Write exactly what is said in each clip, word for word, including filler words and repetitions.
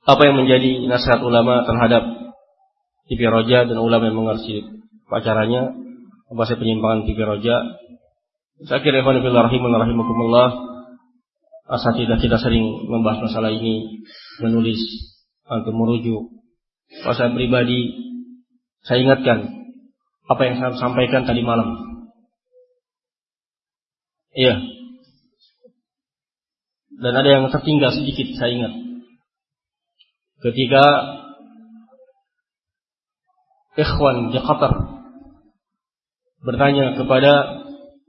apa yang menjadi nasihat ulama terhadap T V Roja dan ulama yang mengerti pacarannya, apa sih penyimpangan T V Roja? Saya kira ikhwan fillah rahimakumullah, asatidzah kita sering membahas masalah ini, menulis atau merujuk. Kalau saya pribadi, saya ingatkan apa yang saya sampaikan tadi malam. Iya. Dan ada yang tertinggal sedikit, saya ingat. Ketika ikhwan di Qatar bertanya kepada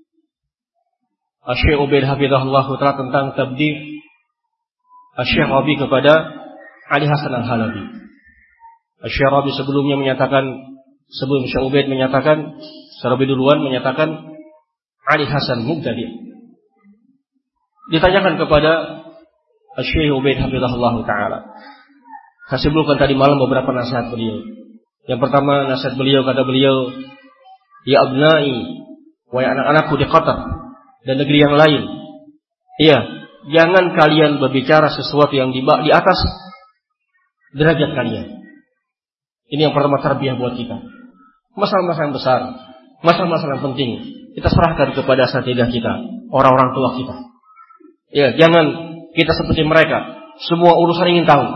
Syekh Ubaid hafizahullah ta'ala tentang tabdih Syekh Rabi kepada Ali Hasan Al-Halabi. Syekh Rabi sebelumnya menyatakan, sebelum Syekh Ubaid menyatakan, Syekh Rabi duluan menyatakan Ali Hasan mubtadi'. Ditanyakan kepada Syekh Ubaid hafizahullah ta'ala. Saya sebutkan tadi malam beberapa nasihat beliau. Yang pertama, nasihat beliau, kata beliau, ya abnai, wahai anak-anakku di Qatar dan negeri yang lain. Iya, jangan kalian berbicara sesuatu yang di, di atas derajat kalian. Ini yang pertama, tarbiyah buat kita. Masalah-masalah yang besar, masalah-masalah yang penting, kita serahkan kepada asatidzah kita, orang-orang tua kita. Iya, jangan kita seperti mereka, semua urusan ingin tahu.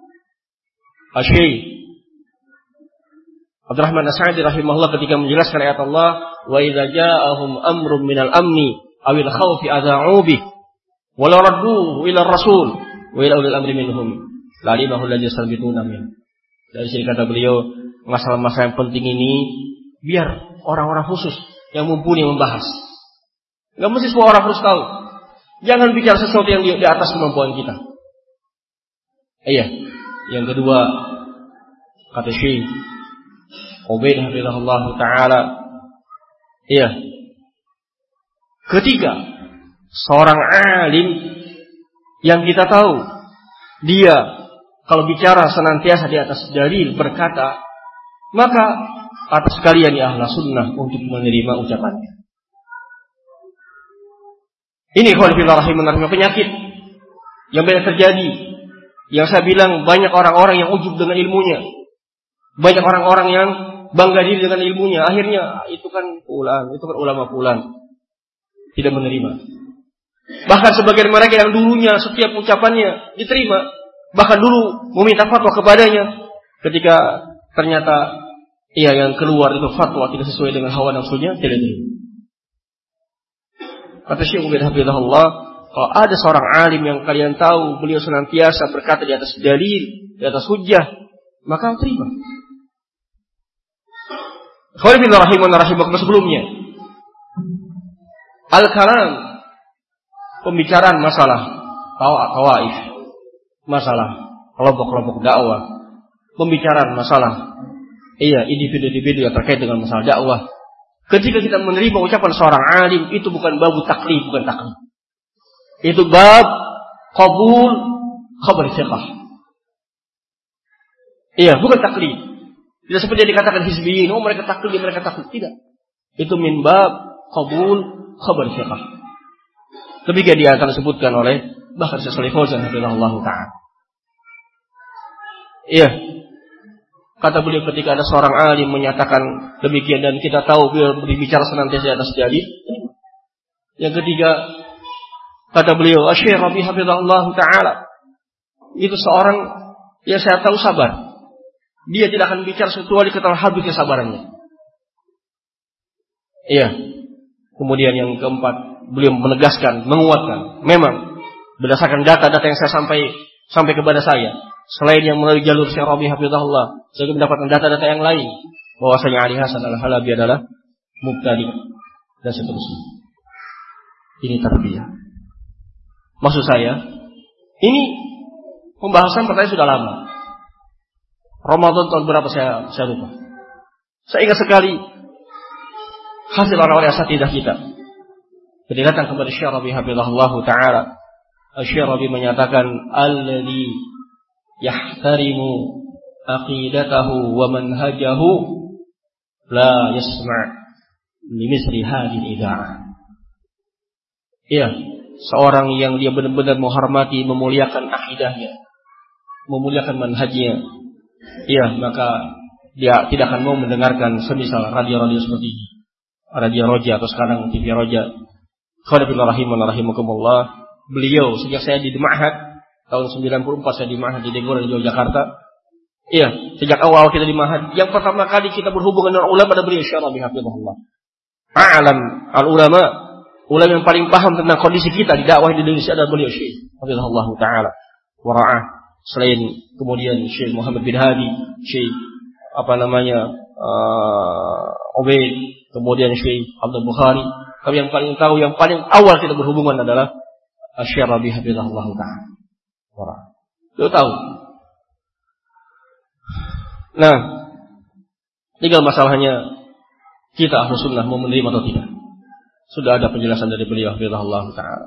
Syekh Abdurrahman As-Sa'di rahimahullah ketika menjelaskan ayat Allah, wa idza ja'ahum amrun minal amni awil khawfi adha'u bih wa la radduhu ila rasul wa ila ulil amri minhum la'alimahu alladhi yastabituna min. Dari sini kata beliau, masalah-masalah yang penting ini biar orang-orang khusus yang mumpuni membahas. Enggak mesti semua orang harus tahu. Jangan bicara sesuatu yang di, di atas kemampuan kita. Iya. Yang kedua, kata Syekh Ubaid hafizahullah ta'ala, iya, ketiga, seorang alim yang kita tahu dia kalau bicara senantiasa di atas dalil berkata, maka atas kalian ya ahla sunnah untuk menerima ucapannya. Ini khawfillah rahimahullah, penyakit yang banyak terjadi. Yang saya bilang, banyak orang-orang yang ujub dengan ilmunya, banyak orang-orang yang bangga diri dengan ilmunya. Akhirnya itu kan fulan, itu kan ulama fulan, tidak menerima. Bahkan sebagian mereka yang dulunya setiap ucapannya diterima, bahkan dulu meminta fatwa kepadanya, ketika ternyata iya yang keluar itu fatwa tidak sesuai dengan hawa nafsunya, tidak terima. Kata Syekh Ubaid hafizahullah, kalau ada seorang alim yang kalian tahu beliau senantiasa berkata di atas dalil, di atas hujjah, maka terima. Khawfillah rahimahullah rahimakumullah, sebelumnya al-kalam, pembicaraan masalah tawaif, masalah kelompok-kelompok dakwah, pembicaraan masalah iya individu-individu yang terkait dengan masalah dakwah. Ketika kita menerima ucapan seorang alim, itu bukan bab taklid, bukan taklid. Itu bab qabul khabar thiqah. Iya, bukan taklid. Tidak seperti yang dikatakan hizbiyin, oh mereka taklid, mereka taklid. Tidak. Itu min bab qabul khabar thiqah. Demikian dia akan disebutkan oleh bahkan Syekh Shalih Fauzan hafizahullah ta'ala. Iya. Kata beliau, ketika ada seorang alim menyatakan demikian dan kita tahu beliau berbicara senantiasa di atas dalil. Yang ketiga, kata beliau, Syekh Rabi hafizahullah ta'ala, itu seorang yang saya tahu sabar. Dia tidak akan bicara kecuali ketelah habis kesabarannya. Iya. Kemudian yang keempat, beliau menegaskan, menguatkan, memang berdasarkan data-data yang saya sampai sampai kepada saya, selain yang melalui jalur Syekh Rabi hafizahullah, saya mendapatkan data-data yang lain bahwasanya Ali Hasan Al-Halabi adalah mubtadi dan seterusnya. Ini tarbiyah. Maksud saya, ini pembahasan pertanyaan sudah lama. Ramadan tahun berapa saya saya lupa. Saya ingat sekali hasil orang-orang asatidzah kita. Ketika datang kepada Syekh Rabi hafizahullah ta'ala, Syekh Rabi menyatakan, alladzi yahtarimu aqidatahu wa manhajahu la yasma' li misli hadhihi al-ida'ah. Iya, seorang yang dia benar-benar menghormati, memuliakan akidahnya memuliakan manhajnya, iya, maka dia tidak akan mau mendengarkan semisal radio-radio seperti ini, radio Roja atau sekarang T V Roja. Khawatibillah rahiman rahimakumullah. Beliau sejak saya di Ma'had tahun sembilan puluh empat, saya di Ma'had di Degor di Yogyakarta. Iya, sejak awal kita di Ma'had, yang pertama kali kita berhubungan dengan ulama pada beliau Syekh Rabi hafizahullah. A'lam al-ulama, ulama yang paling paham tentang kondisi kita di dakwah di Indonesia adalah beliau Syekh hafizahullah taala wa ra'ah. Selain kemudian Syekh Muhammad bin Hadi, Syekh apa namanya uh, Ubaid, kemudian Syekh Abdul Bukhari. Tapi yang paling tahu, yang paling awal kita berhubungan adalah Syekh Rabi hafizahullah taala. Dia tahu. Nah, tinggal masalahnya kita Ahlus Sunnah mau menerima atau tidak. Sudah ada penjelasan dari beliau hafizahullah taala.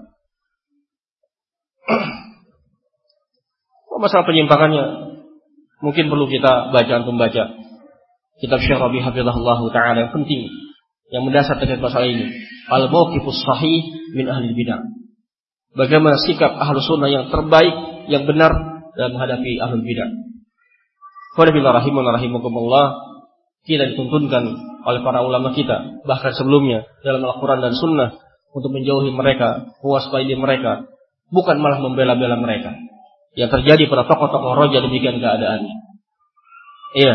Masalah penyimpangannya mungkin perlu kita bacaan pembaca kitab Syekh Rabi hafizahullah taala yang penting, yang mendasar terkait masalah ini. Al-mauqifus sahih min ahli bidah. Bagaimana sikap Ahlus Sunnah yang terbaik, yang benar dalam menghadapi ahlul bidah. Qul rahimakumullah, kita dituntunkan oleh para ulama kita bahkan sebelumnya dalam Al-Qur'an dan Sunnah untuk menjauhi mereka, mewaspadai mereka, bukan malah membela-bela mereka. Yang terjadi pada tokoh-tokoh roja demikian keadaannya. Iya.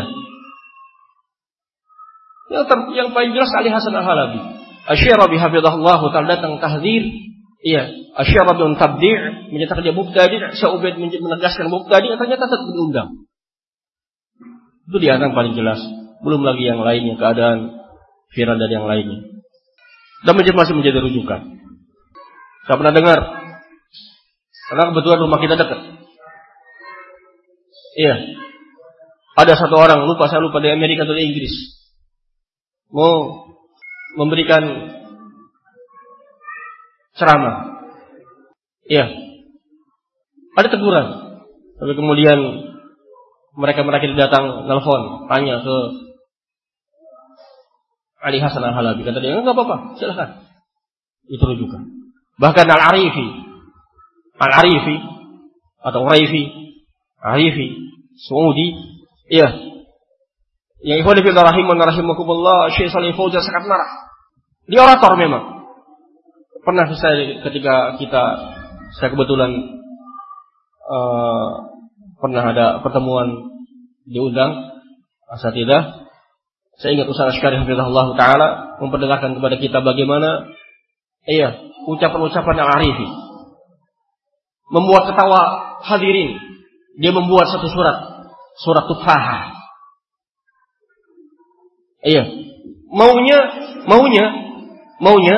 Yang, ter, yang paling jelas Ali Hasan Al-Halabi. Asy-Syaikh Rabi hafizahullah taala datang tahdzir. Iya, Asy-Syaikh Rabi tabdi', menyatakan dia mubtadi', Syekh Ubaid menegaskan mubtadi', ternyata tetap diundang. Itu di antara paling jelas. Belum lagi yang lainnya, keadaan viral dari yang lainnya. Dan masih menjadi rujukan. Saya pernah dengar, karena kebetulan rumah kita dekat. Iya, ada satu orang, lupa saya lupa dari Amerika atau dari Inggris, mau memberikan ceramah. Iya, ada teguran. Tapi kemudian mereka-mereka datang nelfon, tanya ke Ali Hasan Al-Halabi. Kata dia, enggak apa-apa, silakan. Itu rujukan. Bahkan Al-Arifi, Al-Arifi atau Uraifi, Arifi, Saudi, iya. Yang ikhwan fillah rahiman rahimakumullah, Syekh Shalih Fauzan sangat marah. Dia orator memang. Pernah saya ketika kita, saya kebetulan uh, pernah ada pertemuan diundang asatidzah. Saya ingat Ustaz Asy'ari hafizahullah taala memperdengarkan kepada kita bagaimana iya, ucapan-ucapan Al-Arifi membuat ketawa hadirin. Dia membuat satu surat, surat Tufahah. Iya, maunya, maunya, maunya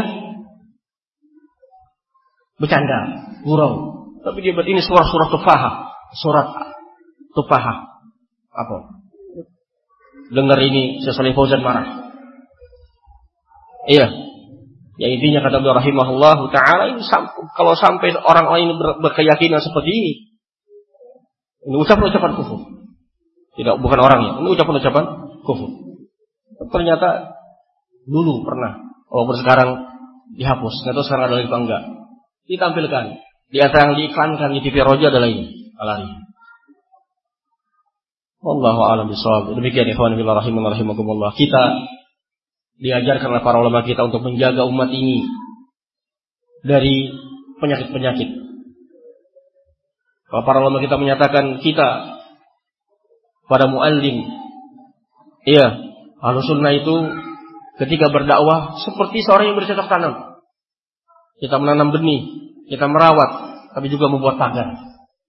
bercanda, gurau. Tapi dia buat ini surat surat Tufahah, surat Tufahah. Apa? Dengar ini, Syekh Shalih Fauzan marah. Iya. Ya intinya kata beliau rahimahullah taala, ini kalau sampai orang lain ber, berkeyakinan seperti ini, ini ucapan-ucapan kufur. Tidak, bukan orangnya, ini ucapan-ucapan kufur. Ternyata dulu pernah, walaupun sekarang dihapus, nggak tahu sekarang ada lagi apa enggak. Ditampilkan di antara yang diiklankan di T V Roja adalah ini, Al-Arifi. Wallahu a'lam bishawab. Demikian ikhwan fillah rahiman rahimakumullah. Kita diajarkan oleh para ulama kita untuk menjaga umat ini dari penyakit-penyakit. Kalau para ulama kita menyatakan kita pada muallim, iya, Ahlus Sunnah itu ketika berdakwah seperti seorang yang bercocok tanam. Kita menanam benih, kita merawat, tapi juga membuat pagar.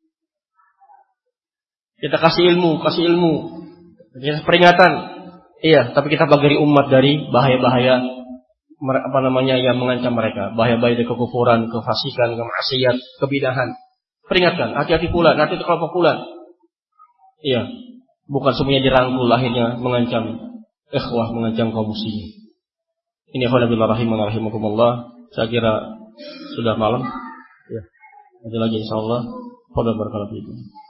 Kita kasih ilmu, kasih ilmu, kita peringatan, iya, tapi kita bagari umat dari bahaya-bahaya apa namanya yang mengancam mereka, bahaya-bahaya dari kekufuran, kefasikan, kemaksiat, kebidahan. Peringatkan, hati-hati pula, hati-hati kelompok pula. Iya, bukan semuanya dirangkul akhirnya mengancam ikhwah, mengancam kaum muslimin. Ini ikhwan billah rahiman rahimakumullah. Saya kira sudah malam. Ya. Ada lagi insyaallah. Qul barakallahu fiikum.